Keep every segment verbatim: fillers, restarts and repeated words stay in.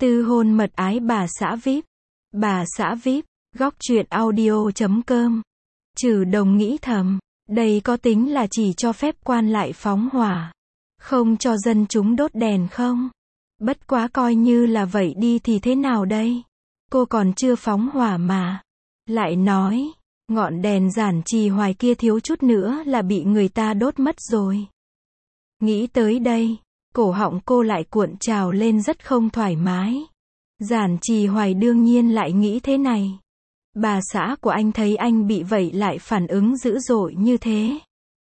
Tư hôn mật ái bà xã vi ai pi. Bà xã vi ai pi, góc truyện audio chấm com. Trừ Đồng nghĩ thầm, đây có tính là chỉ cho phép quan lại phóng hỏa, không cho dân chúng đốt đèn không? Bất quá coi như là vậy đi thì thế nào đây? Cô còn chưa phóng hỏa mà. Lại nói, ngọn đèn Giản Trì Hoài kia thiếu chút nữa là bị người ta đốt mất rồi. Nghĩ tới đây, cổ họng cô lại cuộn trào lên rất không thoải mái. Giản Trì Hoài đương nhiên lại nghĩ thế này. Bà xã của anh thấy anh bị vậy lại phản ứng dữ dội như thế.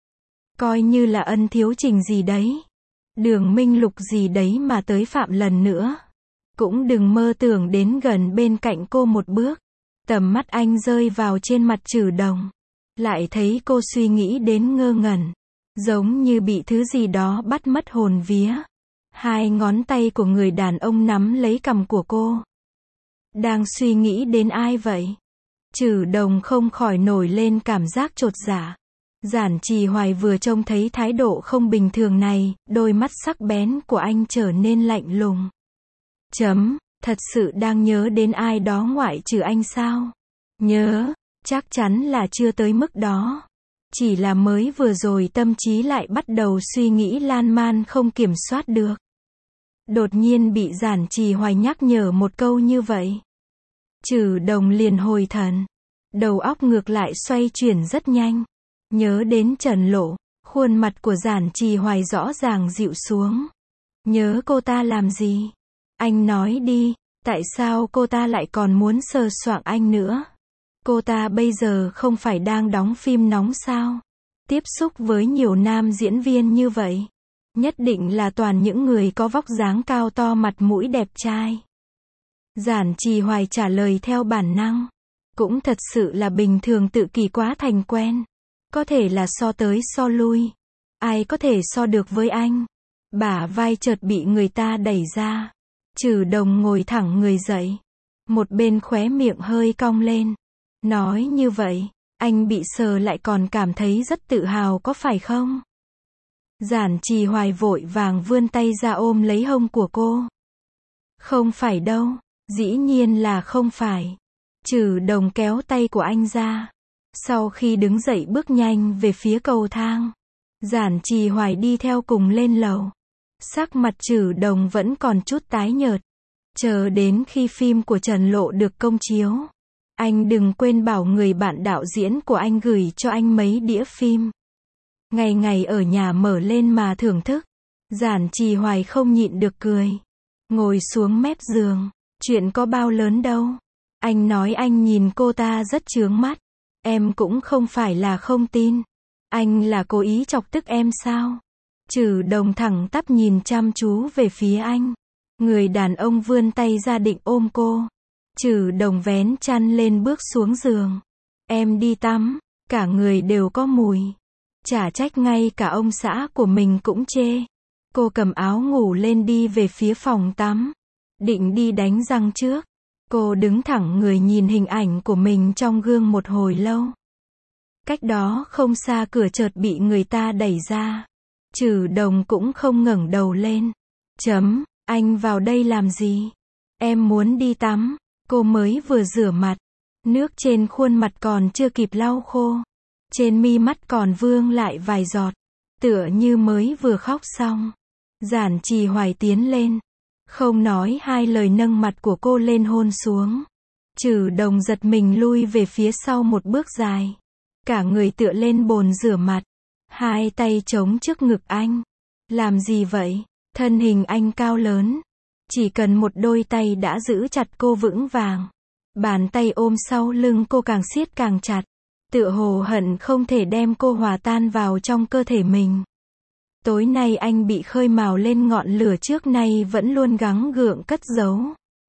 Coi như là ân thiếu tình gì đấy. Đường minh lục gì đấy mà tới phạm lần nữa. Cũng đừng mơ tưởng đến gần bên cạnh cô một bước. Tầm mắt anh rơi vào trên mặt Trừ Đồng. Lại thấy cô suy nghĩ đến ngơ ngẩn. Giống như bị thứ gì đó bắt mất hồn vía. Hai ngón tay của người đàn ông nắm lấy cằm của cô. Đang suy nghĩ đến ai vậy? Trừ Đồng không khỏi nổi lên cảm giác chột dạ. Giản Trì Hoài vừa trông thấy thái độ không bình thường này, đôi mắt sắc bén của anh trở nên lạnh lùng. Chấm, thật sự đang nhớ đến ai đó ngoại trừ anh sao? Nhớ, chắc chắn là chưa tới mức đó. Chỉ là mới vừa rồi tâm trí lại bắt đầu suy nghĩ lan man không kiểm soát được. Đột nhiên bị Giản Trì Hoài nhắc nhở một câu như vậy. Trừ Đồng liền hồi thần. Đầu óc ngược lại xoay chuyển rất nhanh. Nhớ đến Trần Lộ, khuôn mặt của Giản Trì Hoài rõ ràng dịu xuống. Nhớ cô ta làm gì? Anh nói đi, tại sao cô ta lại còn muốn sờ soạng anh nữa? Cô ta bây giờ không phải đang đóng phim nóng sao? Tiếp xúc với nhiều nam diễn viên như vậy. Nhất định là toàn những người có vóc dáng cao to mặt mũi đẹp trai. Giản Trì Hoài trả lời theo bản năng. Cũng thật sự là bình thường tự kỷ quá thành quen. Có thể là so tới so lui. Ai có thể so được với anh? Bả vai chợt bị người ta đẩy ra. Trừ Đồng ngồi thẳng người dậy. Một bên khóe miệng hơi cong lên. Nói như vậy, anh bị sờ lại còn cảm thấy rất tự hào có phải không? Giản Trì Hoài vội vàng vươn tay ra ôm lấy hông của cô. Không phải đâu, dĩ nhiên là không phải. Trừ Đồng kéo tay của anh ra. Sau khi đứng dậy bước nhanh về phía cầu thang. Giản Trì Hoài đi theo cùng lên lầu. Sắc mặt Trừ Đồng vẫn còn chút tái nhợt. Chờ đến khi phim của Trần Lộ được công chiếu. Anh đừng quên bảo người bạn đạo diễn của anh gửi cho anh mấy đĩa phim. Ngày ngày ở nhà mở lên mà thưởng thức. Giản Trì Hoài không nhịn được cười. Ngồi xuống mép giường. Chuyện có bao lớn đâu. Anh nói anh nhìn cô ta rất chướng mắt. Em cũng không phải là không tin. Anh là cố ý chọc tức em sao? Trừ Đồng thẳng tắp nhìn chăm chú về phía anh. Người đàn ông vươn tay ra định ôm cô. Trừ Đồng vén chăn lên bước xuống giường. Em đi tắm, cả người đều có mùi. Chả trách ngay cả ông xã của mình cũng chê. Cô cầm áo ngủ lên đi về phía phòng tắm. Định đi đánh răng trước. Cô đứng thẳng người nhìn hình ảnh của mình trong gương một hồi lâu. Cách đó không xa cửa chợt bị người ta đẩy ra. Trừ Đồng cũng không ngẩng đầu lên. Chấm, anh vào đây làm gì? Em muốn đi tắm. Cô mới vừa rửa mặt. Nước trên khuôn mặt còn chưa kịp lau khô. Trên mi mắt còn vương lại vài giọt. Tựa như mới vừa khóc xong. Giản Trì Hoài tiến lên. Không nói hai lời nâng mặt của cô lên hôn xuống. Trừ Đồng giật mình lui về phía sau một bước dài. Cả người tựa lên bồn rửa mặt. Hai tay chống trước ngực anh. Làm gì vậy? Thân hình anh cao lớn. Chỉ cần một đôi tay đã giữ chặt cô vững vàng. Bàn tay ôm sau lưng cô càng siết càng chặt. Tựa hồ hận không thể đem cô hòa tan vào trong cơ thể mình. Tối nay anh bị khơi mào lên ngọn lửa trước nay vẫn luôn gắng gượng cất giấu.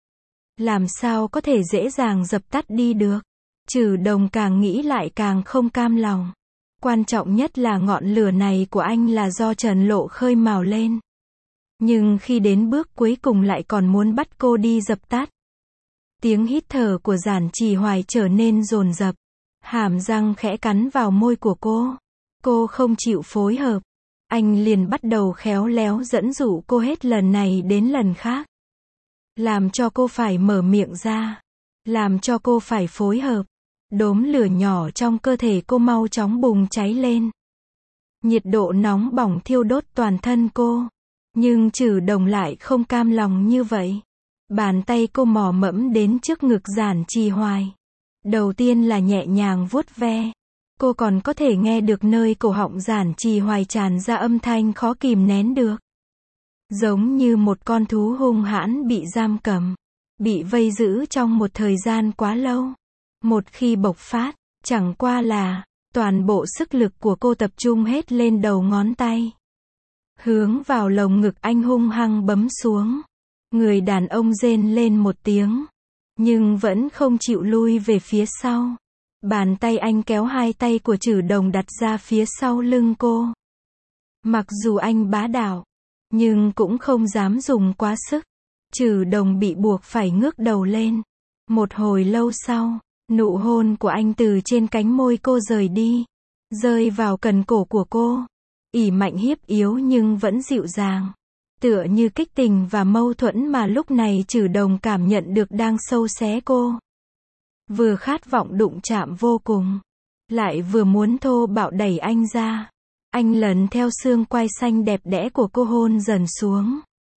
Làm sao có thể dễ dàng dập tắt đi được? Trừ Đồng càng nghĩ lại càng không cam lòng. Quan trọng nhất là ngọn lửa này của anh là do Trần Lộ khơi mào lên. Nhưng khi đến bước cuối cùng lại còn muốn bắt cô đi dập tắt. Tiếng hít thở của Giản Trì Hoài trở nên dồn dập. Hàm răng khẽ cắn vào môi của cô. Cô không chịu phối hợp. Anh liền bắt đầu khéo léo dẫn dụ cô hết lần này đến lần khác. làm cho cô phải mở miệng ra, làm cho cô phải phối hợp. Đốm lửa nhỏ trong cơ thể cô mau chóng bùng cháy lên. Nhiệt độ nóng bỏng thiêu đốt toàn thân cô. Nhưng Trử Đồng lại không cam lòng như vậy. Bàn tay cô mò mẫm đến trước ngực Giản Trì Hoài. Đầu tiên là nhẹ nhàng vuốt ve. Cô còn có thể nghe được nơi cổ họng Giản Trì Hoài tràn ra âm thanh khó kìm nén được. Giống như một con thú hung hãn bị giam cầm, bị vây giữ trong một thời gian quá lâu. Một khi bộc phát, chẳng qua là, toàn bộ sức lực của cô tập trung hết lên đầu ngón tay. Hướng vào lồng ngực anh hung hăng bấm xuống. Người đàn ông rên lên một tiếng, nhưng vẫn không chịu lui về phía sau. Bàn tay anh kéo hai tay của Trử Đồng đặt ra phía sau lưng cô. Mặc dù anh bá đạo, nhưng cũng không dám dùng quá sức. Trử Đồng bị buộc phải ngước đầu lên. Một hồi lâu sau, nụ hôn của anh từ trên cánh môi cô rời đi, rơi vào cần cổ của cô. ỷ mạnh hiếp yếu nhưng vẫn dịu dàng. Tựa như kích tình và mâu thuẫn mà lúc này Trử Đồng cảm nhận được đang sâu xé cô. Vừa khát vọng đụng chạm vô cùng, lại vừa muốn thô bạo đẩy anh ra. Anh lần theo xương quai xanh đẹp đẽ của cô hôn dần xuống.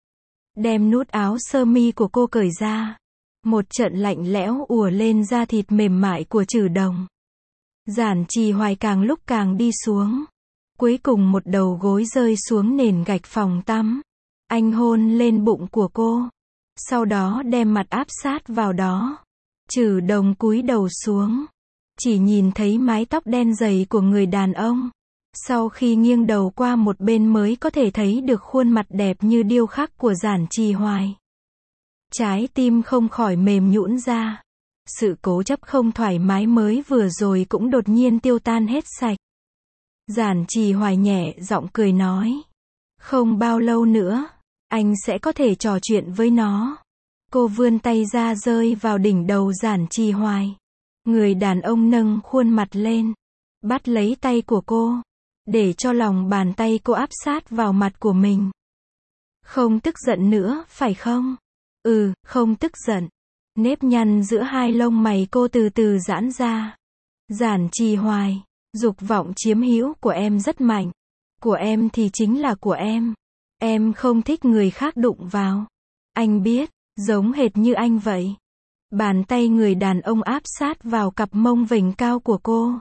Đem nút áo sơ mi của cô cởi ra. Một trận lạnh lẽo ùa lên da thịt mềm mại của Trử Đồng. Giản Trì Hoài càng lúc càng đi xuống. Cuối cùng một đầu gối rơi xuống nền gạch phòng tắm. Anh hôn lên bụng của cô. Sau đó đem mặt áp sát vào đó. Trử Đồng cúi đầu xuống. Chỉ nhìn thấy mái tóc đen dày của người đàn ông. Sau khi nghiêng đầu qua một bên mới có thể thấy được khuôn mặt đẹp như điêu khắc của Giản Trì Hoài. Trái tim không khỏi mềm nhũn ra. Sự cố chấp không thoải mái mới vừa rồi cũng đột nhiên tiêu tan hết sạch. Giản Trì Hoài nhẹ giọng cười nói. Không bao lâu nữa, anh sẽ có thể trò chuyện với nó. Cô vươn tay ra rơi vào đỉnh đầu Giản Trì Hoài. Người đàn ông nâng khuôn mặt lên, bắt lấy tay của cô, để cho lòng bàn tay cô áp sát vào mặt của mình. Không tức giận nữa, phải không? Ừ, không tức giận. Nếp nhăn giữa hai lông mày cô từ từ giãn ra. Giản Trì Hoài, dục vọng chiếm hữu của em rất mạnh. Của em thì chính là của em. Em không thích người khác đụng vào. Anh biết, giống hệt như anh vậy. Bàn tay người đàn ông áp sát vào cặp mông vểnh cao của cô.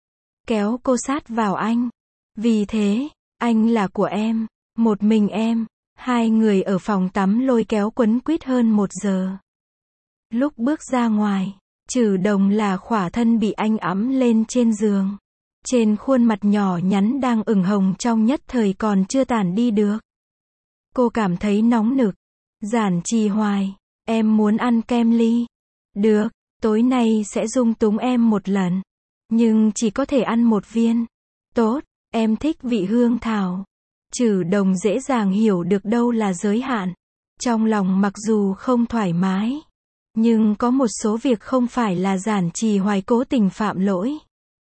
Kéo cô sát vào anh. Vì thế, anh là của em, một mình em. Hai người ở phòng tắm lôi kéo quấn quýt hơn một giờ. Lúc bước ra ngoài, Trử Đồng là khỏa thân bị anh ẵm lên trên giường. Trên khuôn mặt nhỏ nhắn đang ửng hồng trong nhất thời còn chưa tản đi được. Cô cảm thấy nóng nực. Giản Trì Hoài, em muốn ăn kem ly. Được, tối nay sẽ dung túng em một lần. Nhưng chỉ có thể ăn một viên. Tốt, em thích vị hương thảo. Trử Đồng dễ dàng hiểu được đâu là giới hạn. Trong lòng mặc dù không thoải mái, nhưng có một số việc không phải là Giản Trì Hoài cố tình phạm lỗi.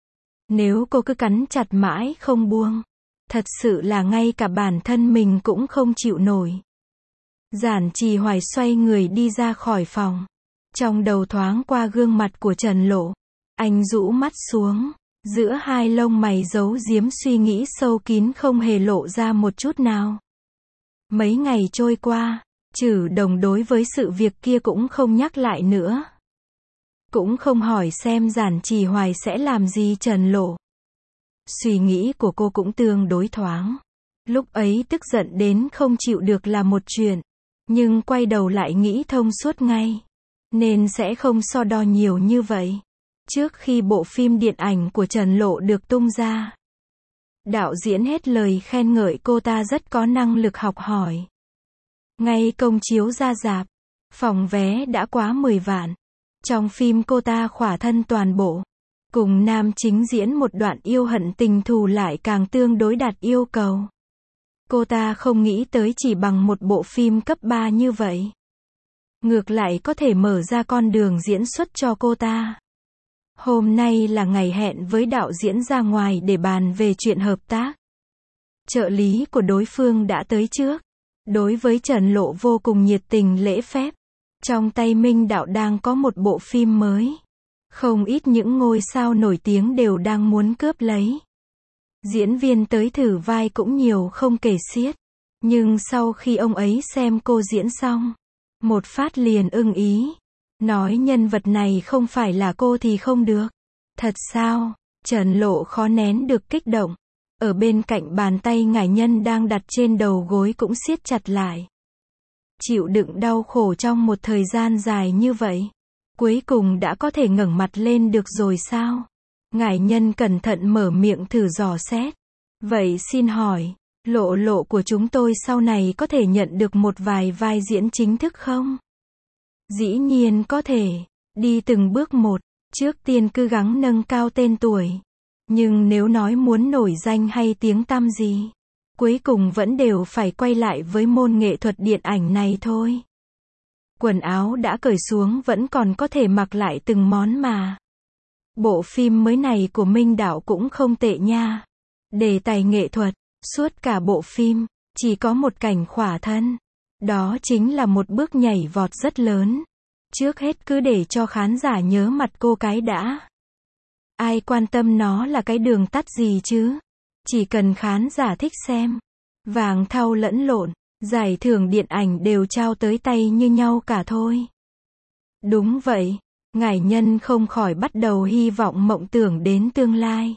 Nếu cô cứ cắn chặt mãi không buông, thật sự là ngay cả bản thân mình cũng không chịu nổi. Giản Trì Hoài xoay người đi ra khỏi phòng. Trong đầu thoáng qua gương mặt của Trần Lộ. Anh rũ mắt xuống. Giữa hai lông mày giấu giếm suy nghĩ sâu kín không hề lộ ra một chút nào. Mấy ngày trôi qua, Trử Đồng đối với sự việc kia cũng không nhắc lại nữa. Cũng không hỏi xem Giản Trì Hoài sẽ làm gì Trần Lộ. Suy nghĩ của cô cũng tương đối thoáng. Lúc ấy tức giận đến không chịu được là một chuyện. Nhưng quay đầu lại nghĩ thông suốt ngay. Nên sẽ không so đo nhiều như vậy. Trước khi bộ phim điện ảnh của Trần Lộ được tung ra, đạo diễn hết lời khen ngợi cô ta rất có năng lực học hỏi. Ngay công chiếu ra rạp, phòng vé đã quá mười vạn. Trong phim cô ta khỏa thân toàn bộ, cùng nam chính diễn một đoạn yêu hận tình thù lại càng tương đối đạt yêu cầu. Cô ta không nghĩ tới chỉ bằng một bộ phim cấp ba như vậy, ngược lại có thể mở ra con đường diễn xuất cho cô ta. Hôm nay là ngày hẹn với đạo diễn ra ngoài để bàn về chuyện hợp tác. Trợ lý của đối phương đã tới trước. Đối với Trần Lộ vô cùng nhiệt tình lễ phép. Trong tay Minh Đạo đang có một bộ phim mới. Không ít những ngôi sao nổi tiếng đều đang muốn cướp lấy. Diễn viên tới thử vai cũng nhiều không kể xiết. Nhưng sau khi ông ấy xem cô diễn xong, một phát liền ưng ý. Nói nhân vật này không phải là cô thì không được. Thật sao? Trần Lộ khó nén được kích động. Ở bên cạnh bàn tay ngải nhân đang đặt trên đầu gối cũng siết chặt lại. Chịu đựng đau khổ trong một thời gian dài như vậy. Cuối cùng đã có thể ngẩng mặt lên được rồi sao? Ngải nhân cẩn thận mở miệng thử dò xét. Vậy xin hỏi, Lộ Lộ của chúng tôi sau này có thể nhận được một vài vai diễn chính thức không? Dĩ nhiên có thể. Đi từng bước một. Trước tiên cứ gắng nâng cao tên tuổi. Nhưng nếu nói muốn nổi danh hay tiếng tăm gì, cuối cùng vẫn đều phải quay lại với môn nghệ thuật điện ảnh này thôi. Quần áo đã cởi xuống vẫn còn có thể mặc lại từng món mà. Bộ phim mới này của Minh Đạo cũng không tệ nha. Đề tài nghệ thuật, suốt cả bộ phim, chỉ có một cảnh khỏa thân. Đó chính là một bước nhảy vọt rất lớn. Trước hết cứ để cho khán giả nhớ mặt cô cái đã. Ai quan tâm nó là cái đường tắt gì chứ? Chỉ cần khán giả thích xem. Vàng thau lẫn lộn, giải thưởng điện ảnh đều trao tới tay như nhau cả thôi. Đúng vậy, ngải nhân không khỏi bắt đầu hy vọng mộng tưởng đến tương lai.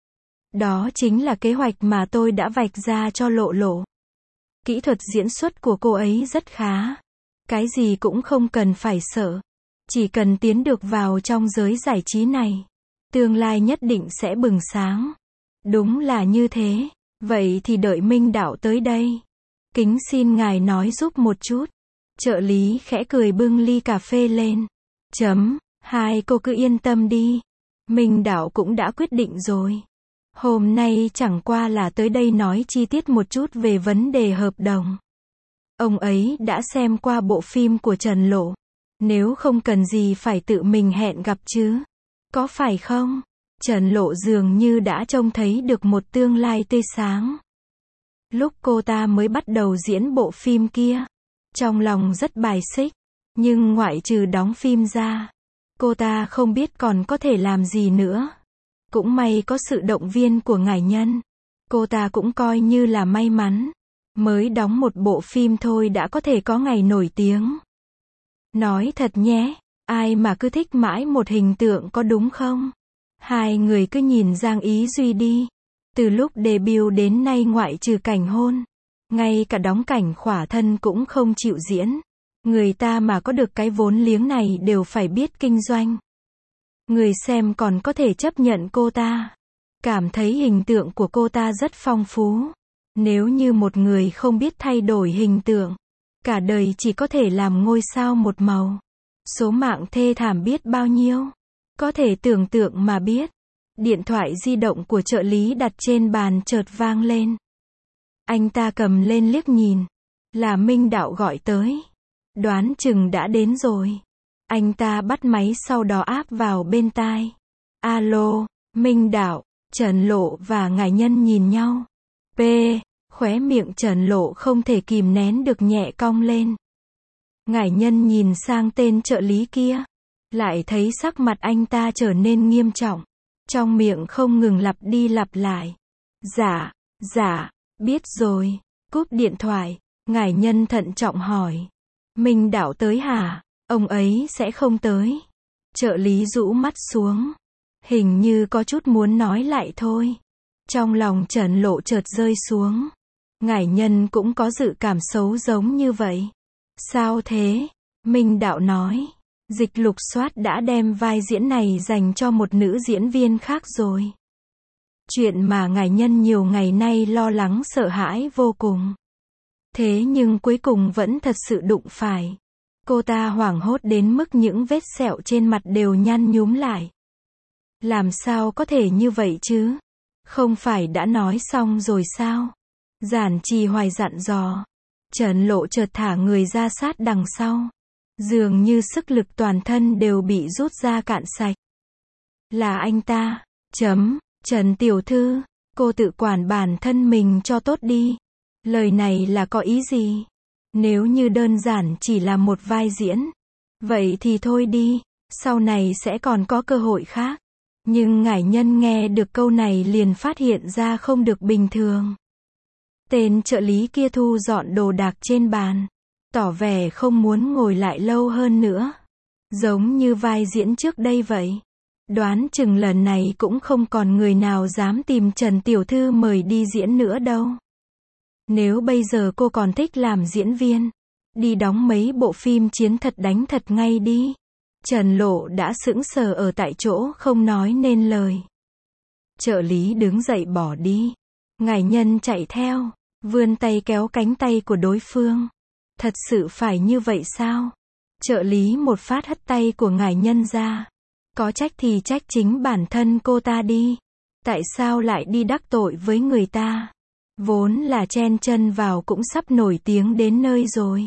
Đó chính là kế hoạch mà tôi đã vạch ra cho Lộ Lộ. Kỹ thuật diễn xuất của cô ấy rất khá. Cái gì cũng không cần phải sợ. Chỉ cần tiến được vào trong giới giải trí này, tương lai nhất định sẽ bừng sáng. Đúng là như thế. Vậy thì đợi Minh Đạo tới đây. Kính xin ngài nói giúp một chút. Trợ lý khẽ cười bưng ly cà phê lên. Chấm, hai cô cứ yên tâm đi. Minh Đạo cũng đã quyết định rồi. Hôm nay chẳng qua là tới đây nói chi tiết một chút về vấn đề hợp đồng. Ông ấy đã xem qua bộ phim của Trần Lộ. Nếu không cần gì phải tự mình hẹn gặp chứ. Có phải không? Trần Lộ dường như đã trông thấy được một tương lai tươi sáng. Lúc cô ta mới bắt đầu diễn bộ phim kia, trong lòng rất bài xích. Nhưng ngoại trừ đóng phim ra, cô ta không biết còn có thể làm gì nữa. Cũng may có sự động viên của ngải nhân. Cô ta cũng coi như là may mắn. Mới đóng một bộ phim thôi đã có thể có ngày nổi tiếng. Nói thật nhé, ai mà cứ thích mãi một hình tượng có đúng không? Hai người cứ nhìn Giang Ý Duy đi. Từ lúc debut đến nay ngoại trừ cảnh hôn, ngay cả đóng cảnh khỏa thân cũng không chịu diễn. Người ta mà có được cái vốn liếng này đều phải biết kinh doanh. Người xem còn có thể chấp nhận cô ta. Cảm thấy hình tượng của cô ta rất phong phú. Nếu như một người không biết thay đổi hình tượng, cả đời chỉ có thể làm ngôi sao một màu. Số mạng thê thảm biết bao nhiêu. Có thể tưởng tượng mà biết. Điện thoại di động của trợ lý đặt trên bàn chợt vang lên. Anh ta cầm lên liếc nhìn. Là Minh Đạo gọi tới. Đoán chừng đã đến rồi. Anh ta bắt máy sau đó áp vào bên tai. Alo, Minh Đạo. Trần Lộ và ngải nhân nhìn nhau. P. Khóe miệng Trần Lộ không thể kìm nén được nhẹ cong lên. Ngải nhân nhìn sang tên trợ lý kia. Lại thấy sắc mặt anh ta trở nên nghiêm trọng. Trong miệng không ngừng lặp đi lặp lại. Dạ, dạ, biết rồi. Cúp điện thoại. Ngải nhân thận trọng hỏi. Minh Đạo tới hả? Ông ấy sẽ không tới. Trợ lý rũ mắt xuống. Hình như có chút muốn nói lại thôi. Trong lòng Trần Lộ chợt rơi xuống. Ngải nhân cũng có dự cảm xấu giống như vậy. Sao thế? Minh Đạo nói. Dịch lục soát đã đem vai diễn này dành cho một nữ diễn viên khác rồi. Chuyện mà ngải nhân nhiều ngày nay lo lắng sợ hãi vô cùng. Thế nhưng cuối cùng vẫn thật sự đụng phải. Cô ta hoảng hốt đến mức những vết sẹo trên mặt đều nhăn nhúm lại. Làm sao có thể như vậy chứ? Không phải đã nói xong rồi sao? Giản Trì Hoài dặn dò. Trần Lộ chợt thả người ra sát đằng sau. Dường như sức lực toàn thân đều bị rút ra cạn sạch. Là anh ta. Chấm. Trần Tiểu Thư. Cô tự quản bản thân mình cho tốt đi. Lời này là có ý gì? Nếu như đơn giản chỉ là một vai diễn, Vậy thì thôi đi, sau này sẽ còn có cơ hội khác. Nhưng ngải nhân nghe được câu này liền phát hiện ra không được bình thường. Tên trợ lý kia thu dọn đồ đạc trên bàn, tỏ vẻ không muốn ngồi lại lâu hơn nữa. Giống như vai diễn trước đây vậy. Đoán chừng lần này cũng không còn người nào dám tìm Trần Tiểu Thư mời đi diễn nữa đâu. Nếu bây giờ cô còn thích làm diễn viên, đi đóng mấy bộ phim chiến thật đánh thật ngay đi. Trần Lộ đã sững sờ ở tại chỗ không nói nên lời. Trợ lý đứng dậy bỏ đi. Ngải nhân chạy theo, vươn tay kéo cánh tay của đối phương. Thật sự phải như vậy sao? Trợ lý một phát hất tay của ngải nhân ra. Có trách thì trách chính bản thân cô ta đi. Tại sao lại đi đắc tội với người ta? Vốn là chen chân vào cũng sắp nổi tiếng đến nơi rồi.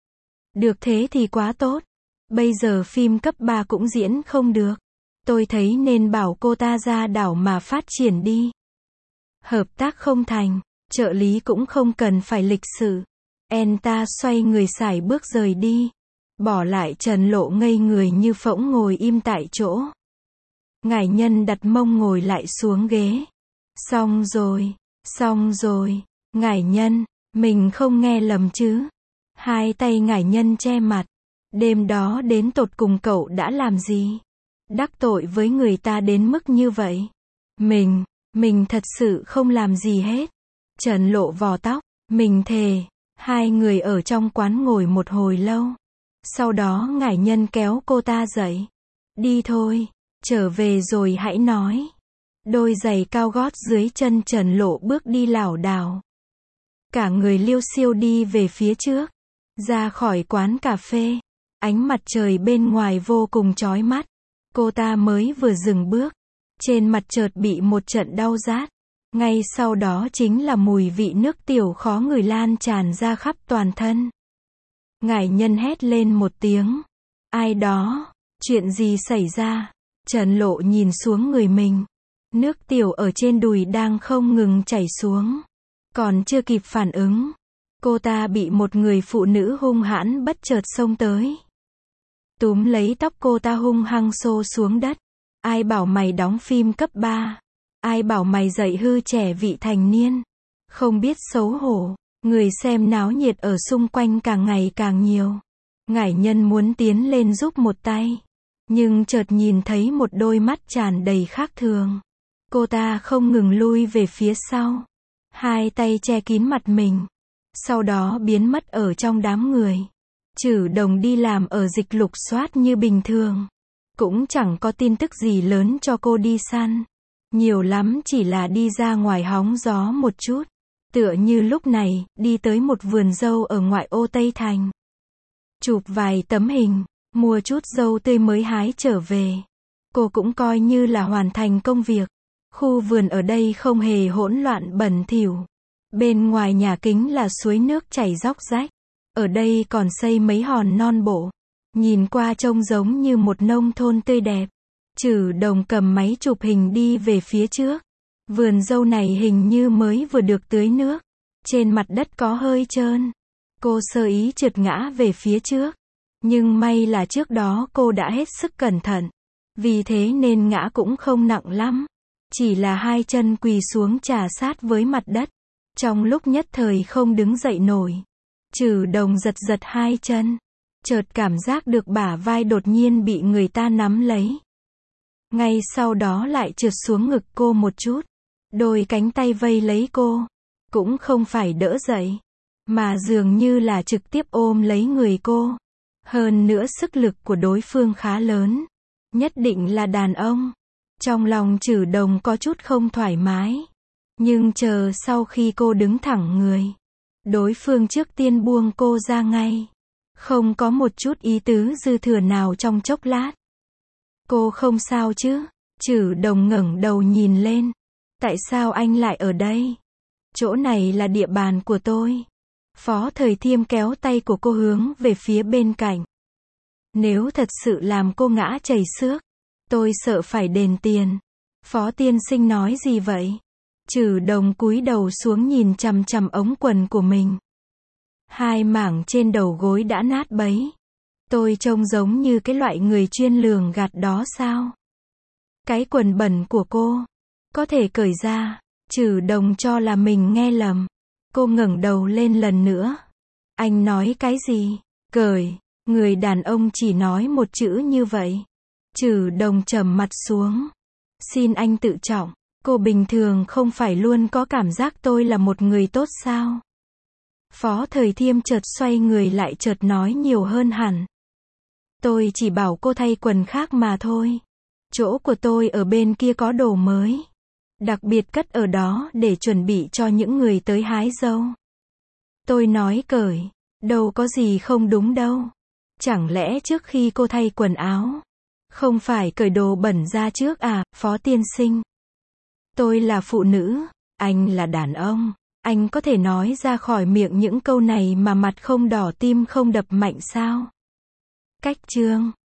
Được thế thì quá tốt. Bây giờ phim cấp ba cũng diễn không được. Tôi thấy nên bảo cô ta ra đảo mà phát triển đi. Hợp tác không thành, trợ lý cũng không cần phải lịch sự. En ta xoay người sải bước rời đi. Bỏ lại Trần Lộ ngây người như phỗng ngồi im tại chỗ. Ngải nhân đặt mông ngồi lại xuống ghế. Xong rồi, xong rồi, ngải nhân, mình không nghe lầm chứ. Hai tay ngải nhân che mặt. Đêm đó đến tột cùng cậu đã làm gì? Đắc tội với người ta đến mức như vậy. Mình, mình thật sự không làm gì hết. Trần Lộ vò tóc, mình thề. Hai người ở trong quán ngồi một hồi lâu. Sau đó ngải nhân kéo cô ta dậy. Đi thôi, trở về rồi hãy nói. Đôi giày cao gót dưới chân Trần Lộ bước đi lảo đảo. Cả người liêu xiêu đi về phía trước. Ra khỏi quán cà phê. Ánh mặt trời bên ngoài vô cùng chói mắt. Cô ta mới vừa dừng bước. Trên mặt chợt bị một trận đau rát. Ngay sau đó chính là mùi vị nước tiểu khó ngửi lan tràn ra khắp toàn thân. Ngải nhân hét lên một tiếng. Ai đó? Chuyện gì xảy ra? Trần Lộ nhìn xuống người mình. Nước tiểu ở trên đùi đang không ngừng chảy xuống. Còn chưa kịp phản ứng. Cô ta bị một người phụ nữ hung hãn bất chợt xông tới. Túm lấy tóc cô ta hung hăng xô xuống đất. Ai bảo mày đóng phim cấp ba? Ai bảo mày dạy hư trẻ vị thành niên? Không biết xấu hổ. Người xem náo nhiệt ở xung quanh càng ngày càng nhiều. Ngải nhân muốn tiến lên giúp một tay. Nhưng chợt nhìn thấy một đôi mắt tràn đầy khác thường. Cô ta không ngừng lui về phía sau. Hai tay che kín mặt mình. Sau đó biến mất ở trong đám người. Trử Đồng đi làm ở dịch lục soát như bình thường. Cũng chẳng có tin tức gì lớn cho cô đi săn. Nhiều lắm chỉ là đi ra ngoài hóng gió một chút. Tựa như lúc này, đi tới một vườn dâu ở ngoại ô Tây Thành. Chụp vài tấm hình, mua chút dâu tươi mới hái trở về. Cô cũng coi như là hoàn thành công việc. Khu vườn ở đây không hề hỗn loạn bẩn thỉu. Bên ngoài nhà kính là suối nước chảy róc rách. Ở đây còn xây mấy hòn non bộ. Nhìn qua trông giống như một nông thôn tươi đẹp. Trử Đồng cầm máy chụp hình đi về phía trước. Vườn dâu này hình như mới vừa được tưới nước. Trên mặt đất có hơi trơn. Cô sơ ý trượt ngã về phía trước. Nhưng may là trước đó cô đã hết sức cẩn thận. Vì thế nên ngã cũng không nặng lắm. Chỉ là hai chân quỳ xuống chà sát với mặt đất. Trong lúc nhất thời không đứng dậy nổi. Trử Đồng giật giật hai chân. Chợt cảm giác được bả vai đột nhiên bị người ta nắm lấy. Ngay sau đó lại trượt xuống ngực cô một chút. Đôi cánh tay vây lấy cô. Cũng không phải đỡ dậy. Mà dường như là trực tiếp ôm lấy người cô. Hơn nữa sức lực của đối phương khá lớn. Nhất định là đàn ông. Trong lòng Trử Đồng có chút không thoải mái. Nhưng chờ sau khi cô đứng thẳng người. Đối phương trước tiên buông cô ra ngay. Không có một chút ý tứ dư thừa nào trong chốc lát. Cô không sao chứ? Trử Đồng ngẩng đầu nhìn lên. Tại sao anh lại ở đây? Chỗ này là địa bàn của tôi. Phó Thời Thiêm kéo tay của cô hướng về phía bên cạnh. Nếu thật sự làm cô ngã chảy xước, tôi sợ phải đền tiền. Phó tiên sinh nói gì vậy? Trử Đồng cúi đầu xuống nhìn chằm chằm ống quần của mình. Hai mảng trên đầu gối đã nát bấy. Tôi trông giống như cái loại người chuyên lường gạt đó sao? Cái quần bẩn của cô có thể cởi ra. Trừ Đồng cho là mình nghe lầm. Cô ngẩng đầu lên lần nữa. Anh nói cái gì? Cởi. Người đàn ông chỉ nói một chữ như vậy. Trừ Đồng trầm mặt xuống. Xin anh tự trọng. Cô bình thường không phải luôn có cảm giác tôi là một người tốt sao? Phó Thời Thiêm chợt xoay người lại chợt nói nhiều hơn hẳn. Tôi chỉ bảo cô thay quần khác mà thôi. Chỗ của tôi ở bên kia có đồ mới. Đặc biệt cất ở đó để chuẩn bị cho những người tới hái dâu. Tôi nói cởi. Đâu có gì không đúng đâu. Chẳng lẽ trước khi cô thay quần áo, không phải cởi đồ bẩn ra trước à, Phó tiên sinh? Tôi là phụ nữ, anh là đàn ông. Anh có thể nói ra khỏi miệng những câu này mà mặt không đỏ tim không đập mạnh sao? Cách chương